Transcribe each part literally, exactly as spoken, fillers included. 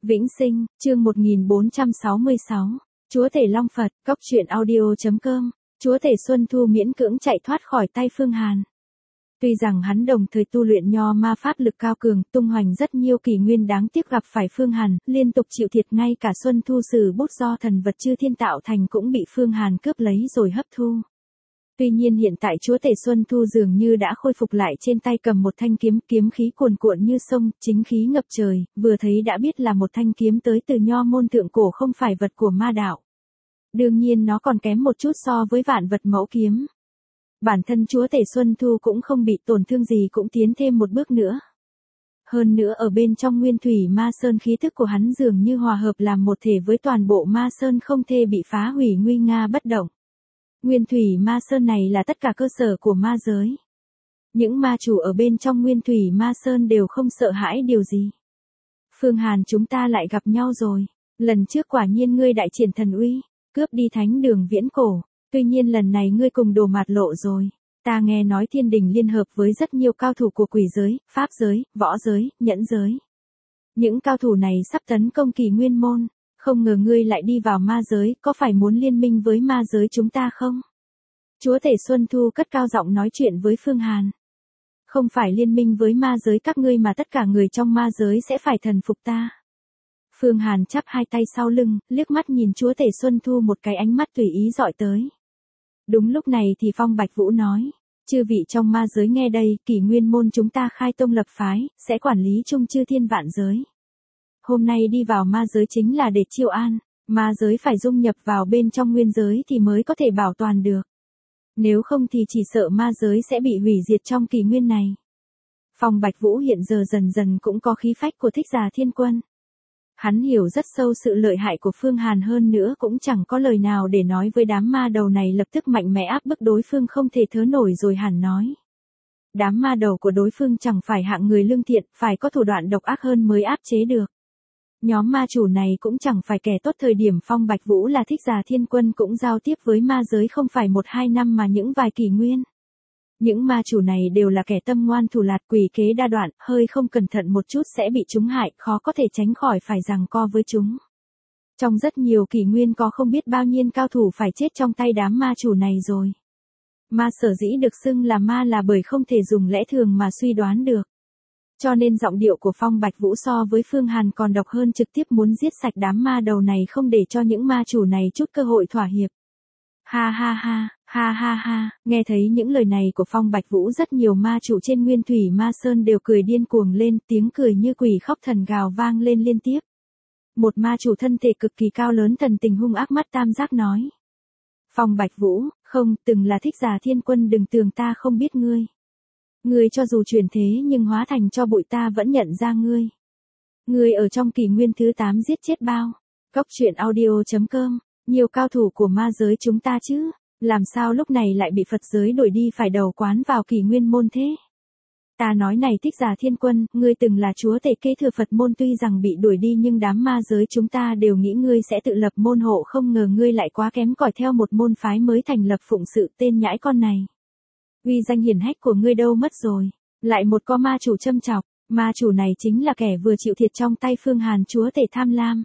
Vĩnh Sinh, chương một nghìn bốn trăm sáu mươi sáu. Chúa Tể Long Phật, cốc truyện audio chấm com. Chúa Tể Xuân Thu miễn cưỡng chạy thoát khỏi tay Phương Hàn. Tuy rằng hắn đồng thời tu luyện nho ma pháp lực cao cường, tung hoành rất nhiều kỷ nguyên, đáng tiếc gặp phải Phương Hàn, liên tục chịu thiệt, ngay cả Xuân Thu sử bút do thần vật chư thiên tạo thành cũng bị Phương Hàn cướp lấy rồi hấp thu. Tuy nhiên hiện tại Chúa Tể Xuân Thu dường như đã khôi phục lại, trên tay cầm một thanh kiếm, kiếm khí cuồn cuộn như sông, chính khí ngập trời, vừa thấy đã biết là một thanh kiếm tới từ nho môn thượng cổ, không phải vật của ma đạo. Đương nhiên nó còn kém một chút so với vạn vật mẫu kiếm. Bản thân Chúa Tể Xuân Thu cũng không bị tổn thương gì, cũng tiến thêm một bước nữa. Hơn nữa ở bên trong Nguyên Thủy Ma Sơn, khí thức của hắn dường như hòa hợp làm một thể với toàn bộ Ma Sơn, không thể bị phá hủy, nguy nga bất động. Nguyên Thủy Ma Sơn này là tất cả cơ sở của ma giới. Những ma chủ ở bên trong Nguyên Thủy Ma Sơn đều không sợ hãi điều gì. Phương Hàn, chúng ta lại gặp nhau rồi. Lần trước quả nhiên ngươi đại triển thần uy, cướp đi thánh đường viễn cổ. Tuy nhiên lần này ngươi cùng đồ mạt lộ rồi. Ta nghe nói thiên đình liên hợp với rất nhiều cao thủ của quỷ giới, pháp giới, võ giới, nhẫn giới. Những cao thủ này sắp tấn công Kỳ Nguyên Môn. Không ngờ ngươi lại đi vào ma giới, có phải muốn liên minh với ma giới chúng ta không? Chúa Tể Xuân Thu cất cao giọng nói chuyện với Phương Hàn. Không phải liên minh với ma giới các ngươi, mà tất cả người trong ma giới sẽ phải thần phục ta. Phương Hàn chắp hai tay sau lưng, liếc mắt nhìn Chúa Tể Xuân Thu một cái, ánh mắt tùy ý dọi tới. Đúng lúc này thì Phong Bạch Vũ nói, chư vị trong ma giới nghe đây, Kỷ Nguyên Môn chúng ta khai tông lập phái, sẽ quản lý chung chư thiên vạn giới. Hôm nay đi vào ma giới chính là để chiêu an, ma giới phải dung nhập vào bên trong nguyên giới thì mới có thể bảo toàn được. Nếu không thì chỉ sợ ma giới sẽ bị hủy diệt trong kỷ nguyên này. Phong Bạch Vũ hiện giờ dần dần cũng có khí phách của Thích Giả Thiên Quân. Hắn hiểu rất sâu sự lợi hại của Phương Hàn, hơn nữa cũng chẳng có lời nào để nói với đám ma đầu này, lập tức mạnh mẽ áp bức đối phương không thể thở nổi rồi hẳn nói. Đám ma đầu của đối phương chẳng phải hạng người lương thiện, phải có thủ đoạn độc ác hơn mới áp chế được. Nhóm ma chủ này cũng chẳng phải kẻ tốt, thời điểm Phong Bạch Vũ là Thích Giả Thiên Quân cũng giao tiếp với ma giới không phải một hai năm mà những vài kỷ nguyên. Những ma chủ này đều là kẻ tâm ngoan thủ lạt, quỷ kế đa đoạn, hơi không cẩn thận một chút sẽ bị chúng hại, khó có thể tránh khỏi phải giằng co với chúng. Trong rất nhiều kỷ nguyên có không biết bao nhiêu cao thủ phải chết trong tay đám ma chủ này rồi. Ma sở dĩ được xưng là ma là bởi không thể dùng lẽ thường mà suy đoán được. Cho nên giọng điệu của Phong Bạch Vũ so với Phương Hàn còn độc hơn, trực tiếp muốn giết sạch đám ma đầu này, không để cho những ma chủ này chút cơ hội thỏa hiệp. Ha ha ha, ha ha ha, nghe thấy những lời này của Phong Bạch Vũ, rất nhiều ma chủ trên Nguyên Thủy Ma Sơn đều cười điên cuồng lên, tiếng cười như quỷ khóc thần gào vang lên liên tiếp. Một ma chủ thân thể cực kỳ cao lớn, thần tình hung ác, mắt tam giác nói. Phong Bạch Vũ, không, từng là Thích Giả Thiên Quân, đừng tưởng ta không biết ngươi. Ngươi cho dù chuyển thế nhưng hóa thành cho bụi ta vẫn nhận ra ngươi. Ngươi ở trong kỷ nguyên thứ tám giết chết bao. Cốc truyện audio chấm com. Nhiều cao thủ của ma giới chúng ta chứ. Làm sao lúc này lại bị Phật giới đuổi đi, phải đầu quán vào Kỷ Nguyên Môn thế? Ta nói này Thích Giả Thiên Quân, ngươi từng là chúa tể kế thừa Phật môn, tuy rằng bị đuổi đi nhưng đám ma giới chúng ta đều nghĩ ngươi sẽ tự lập môn hộ, không ngờ ngươi lại quá kém cỏi, theo một môn phái mới thành lập phụng sự, tên nhãi con này. Uy danh hiển hách của ngươi đâu mất rồi? Lại một con ma chủ châm chọc, ma chủ này chính là kẻ vừa chịu thiệt trong tay Phương Hàn, chúa tể tham lam.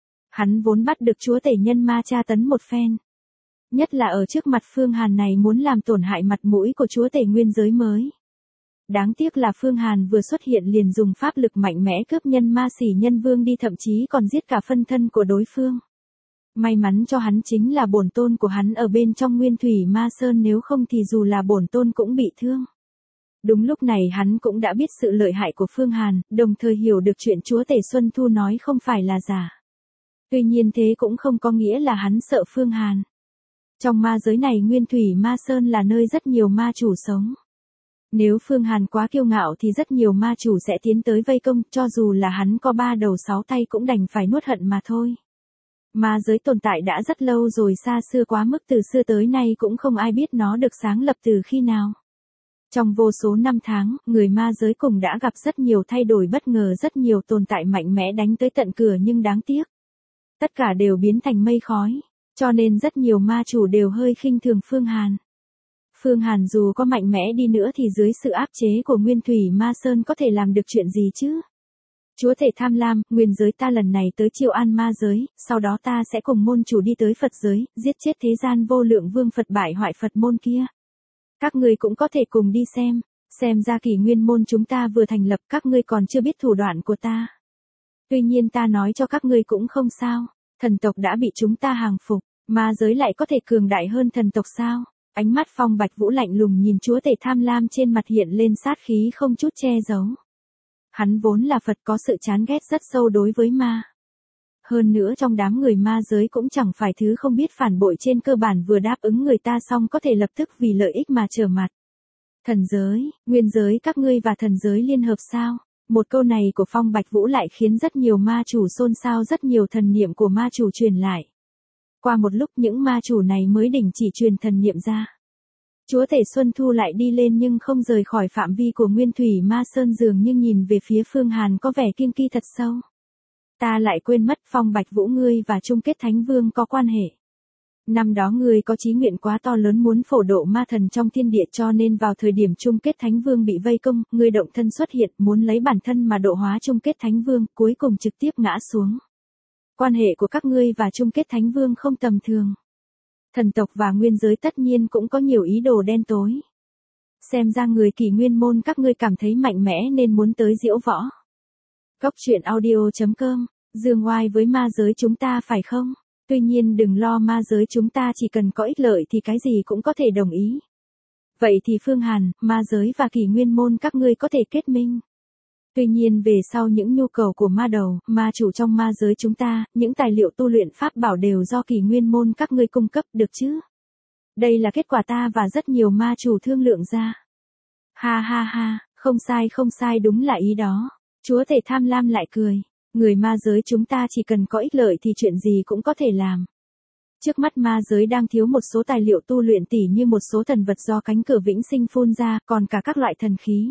Hắn vốn bắt được chúa tể nhân ma tra tấn một phen. Nhất là ở trước mặt Phương Hàn này muốn làm tổn hại mặt mũi của chúa tể nguyên giới mới. Đáng tiếc là Phương Hàn vừa xuất hiện liền dùng pháp lực mạnh mẽ cướp nhân ma xỉ nhân vương đi, thậm chí còn giết cả phân thân của đối phương. May mắn cho hắn chính là bổn tôn của hắn ở bên trong Nguyên Thủy Ma Sơn, nếu không thì dù là bổn tôn cũng bị thương. Đúng lúc này hắn cũng đã biết sự lợi hại của Phương Hàn, đồng thời hiểu được chuyện chúa tể Xuân Thu nói không phải là giả. Tuy nhiên thế cũng không có nghĩa là hắn sợ Phương Hàn. Trong ma giới này Nguyên Thủy Ma Sơn là nơi rất nhiều ma chủ sống. Nếu Phương Hàn quá kiêu ngạo thì rất nhiều ma chủ sẽ tiến tới vây công, cho dù là hắn có ba đầu sáu tay cũng đành phải nuốt hận mà thôi. Ma giới tồn tại đã rất lâu rồi, xa xưa quá mức, từ xưa tới nay cũng không ai biết nó được sáng lập từ khi nào. Trong vô số năm tháng, người ma giới cùng đã gặp rất nhiều thay đổi bất ngờ, rất nhiều tồn tại mạnh mẽ đánh tới tận cửa, nhưng đáng tiếc. Tất cả đều biến thành mây khói, cho nên rất nhiều ma chủ đều hơi khinh thường Phương Hàn. Phương Hàn dù có mạnh mẽ đi nữa thì dưới sự áp chế của Nguyên Thủy Ma Sơn có thể làm được chuyện gì chứ? Chúa tể tham lam, nguyên giới ta lần này tới chiêu an ma giới, sau đó ta sẽ cùng môn chủ đi tới Phật giới, giết chết thế gian vô lượng vương Phật bại hoại Phật môn kia. Các ngươi cũng có thể cùng đi xem, xem ra kỷ nguyên môn chúng ta vừa thành lập, các ngươi còn chưa biết thủ đoạn của ta. Tuy nhiên ta nói cho các ngươi cũng không sao, thần tộc đã bị chúng ta hàng phục, ma giới lại có thể cường đại hơn thần tộc sao? Ánh mắt Phong Bạch Vũ lạnh lùng nhìn chúa tể tham lam trên mặt hiện lên sát khí không chút che giấu. Hắn vốn là Phật có sự chán ghét rất sâu đối với ma. Hơn nữa trong đám người ma giới cũng chẳng phải thứ không biết phản bội, trên cơ bản vừa đáp ứng người ta xong có thể lập tức vì lợi ích mà trở mặt. Thần giới, nguyên giới các ngươi và thần giới liên hợp sao? Một câu này của Phong Bạch Vũ lại khiến rất nhiều ma chủ xôn xao, rất nhiều thần niệm của ma chủ truyền lại. Qua một lúc những ma chủ này mới đình chỉ truyền thần niệm ra. Chúa tể Xuân Thu lại đi lên nhưng không rời khỏi phạm vi của Nguyên Thủy Ma Sơn, dường như nhìn về phía Phương Hàn có vẻ kiêng kỵ thật sâu. Ta lại quên mất, Phong Bạch Vũ, ngươi và chung kết Thánh Vương có quan hệ. Năm đó ngươi có chí nguyện quá to lớn muốn phổ độ ma thần trong thiên địa, cho nên vào thời điểm chung kết Thánh Vương bị vây công, ngươi động thân xuất hiện muốn lấy bản thân mà độ hóa chung kết Thánh Vương, cuối cùng trực tiếp ngã xuống. Quan hệ của các ngươi và chung kết Thánh Vương không tầm thường. Thần tộc và nguyên giới tất nhiên cũng có nhiều ý đồ đen tối. Xem ra người kỷ nguyên môn các ngươi cảm thấy mạnh mẽ nên muốn tới diễu võ. Góc truyện audio chấm com, dương oai với ma giới chúng ta phải không? Tuy nhiên đừng lo, ma giới chúng ta chỉ cần có ích lợi thì cái gì cũng có thể đồng ý. Vậy thì Phương Hàn, ma giới và kỷ nguyên môn các ngươi có thể kết minh. Tuy nhiên về sau những nhu cầu của ma đầu, ma chủ trong ma giới chúng ta, những tài liệu tu luyện pháp bảo đều do kỷ nguyên môn các ngươi cung cấp, được chứ? Đây là kết quả ta và rất nhiều ma chủ thương lượng ra. Ha ha ha, không sai không sai, đúng là ý đó. Chúa tể tham lam lại cười. Người ma giới chúng ta chỉ cần có ích lợi thì chuyện gì cũng có thể làm. Trước mắt ma giới đang thiếu một số tài liệu tu luyện, tỉ như một số thần vật do cánh cửa vĩnh sinh phun ra, còn cả các loại thần khí.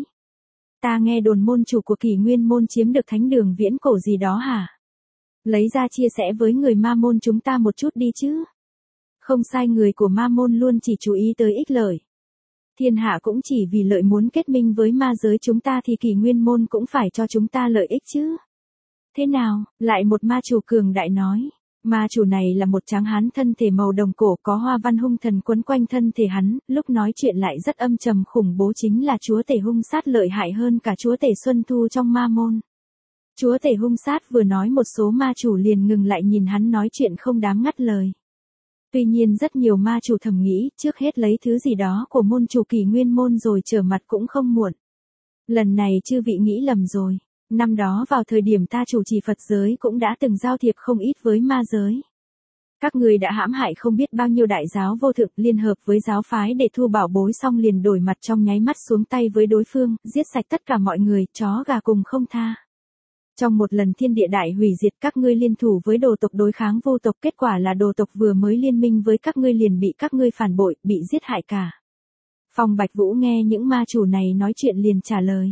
Ta nghe đồn môn chủ của kỷ nguyên môn chiếm được thánh đường viễn cổ gì đó hả? Lấy ra chia sẻ với người ma môn chúng ta một chút đi chứ. Không sai, người của ma môn luôn chỉ chú ý tới ích lợi. Thiên hạ cũng chỉ vì lợi muốn kết minh với ma giới chúng ta thì kỷ nguyên môn cũng phải cho chúng ta lợi ích chứ. Thế nào? Lại một ma chủ cường đại nói. Ma chủ này là một tráng hán thân thể màu đồng cổ, có hoa văn hung thần quấn quanh thân thể hắn, lúc nói chuyện lại rất âm trầm khủng bố, chính là chúa tể hung sát, lợi hại hơn cả chúa tể Xuân Thu trong ma môn. Chúa tể hung sát vừa nói một số ma chủ liền ngừng lại nhìn hắn nói chuyện không dám ngắt lời. Tuy nhiên rất nhiều ma chủ thầm nghĩ, trước hết lấy thứ gì đó của môn chủ kỷ nguyên môn rồi trở mặt cũng không muộn. Lần này chư vị nghĩ lầm rồi. Năm đó vào thời điểm ta chủ trì Phật giới cũng đã từng giao thiệp không ít với ma giới. Các người đã hãm hại không biết bao nhiêu đại giáo vô thượng, liên hợp với giáo phái để thu bảo bối xong liền đổi mặt trong nháy mắt xuống tay với đối phương, giết sạch tất cả mọi người, chó gà cùng không tha. Trong một lần thiên địa đại hủy diệt, các ngươi liên thủ với đồ tộc đối kháng vô tộc, kết quả là đồ tộc vừa mới liên minh với các ngươi liền bị các ngươi phản bội, bị giết hại cả. Phong Bạch Vũ nghe những ma chủ này nói chuyện liền trả lời.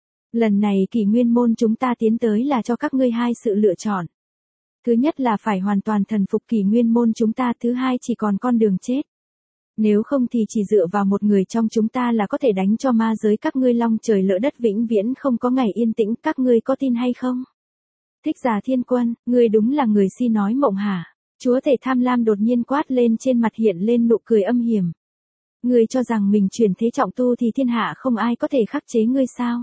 Lần này kỷ nguyên môn chúng ta tiến tới là cho các ngươi hai sự lựa chọn. Thứ nhất là phải hoàn toàn thần phục kỷ nguyên môn chúng ta, thứ hai chỉ còn con đường chết. Nếu không thì chỉ dựa vào một người trong chúng ta là có thể đánh cho ma giới các ngươi long trời lỡ đất, vĩnh viễn không có ngày yên tĩnh, các ngươi có tin hay không? Thích Giả Thiên Quân, ngươi đúng là người si nói mộng hả? Chúa tể tham lam đột nhiên quát lên, trên mặt hiện lên nụ cười âm hiểm. Ngươi cho rằng mình chuyển thế trọng tu thì thiên hạ không ai có thể khắc chế ngươi sao?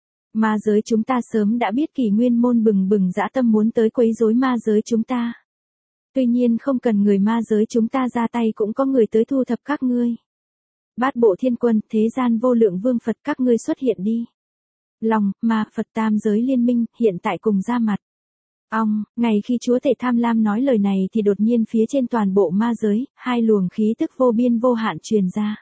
Ma giới chúng ta sớm đã biết kỷ nguyên môn bừng bừng dã tâm muốn tới quấy rối ma giới chúng ta. Tuy nhiên không cần người ma giới chúng ta ra tay cũng có người tới thu thập các ngươi. Bát bộ thiên quân, thế gian vô lượng vương Phật, các ngươi xuất hiện đi. Lòng, ma, Phật tam giới liên minh, hiện tại cùng ra mặt. Ong, ngày khi chúa tể tham lam nói lời này thì đột nhiên phía trên toàn bộ ma giới, hai luồng khí tức vô biên vô hạn truyền ra.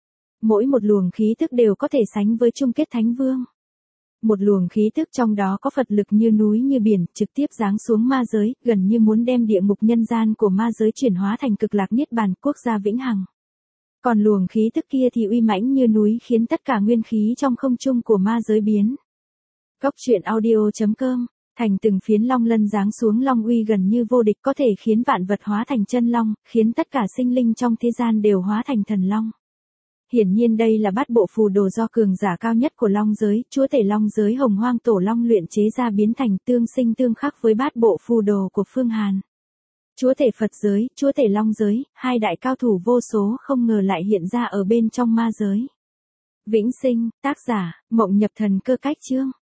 Mỗi một luồng khí tức đều có thể sánh với chung kết Thánh Vương. Một luồng khí tức trong đó có Phật lực như núi như biển, trực tiếp giáng xuống ma giới, gần như muốn đem địa ngục nhân gian của ma giới chuyển hóa thành cực lạc niết bàn, quốc gia vĩnh hằng. Còn luồng khí tức kia thì uy mãnh như núi, khiến tất cả nguyên khí trong không trung của ma giới biến. Góc truyện audio chấm com, thành từng phiến long lân giáng xuống, long uy gần như vô địch, có thể khiến vạn vật hóa thành chân long, khiến tất cả sinh linh trong thế gian đều hóa thành thần long. Hiển nhiên đây là bát bộ phù đồ do cường giả cao nhất của Long giới, chúa tể Long giới Hồng Hoang Tổ Long luyện chế ra biến thành tương sinh tương khắc với bát bộ phù đồ của Phương Hàn. Chúa tể Phật giới, chúa tể Long giới, hai đại cao thủ vô số không ngờ lại hiện ra ở bên trong ma giới. Vĩnh sinh, tác giả, Mộng Nhập Thần Cơ Cách Chương.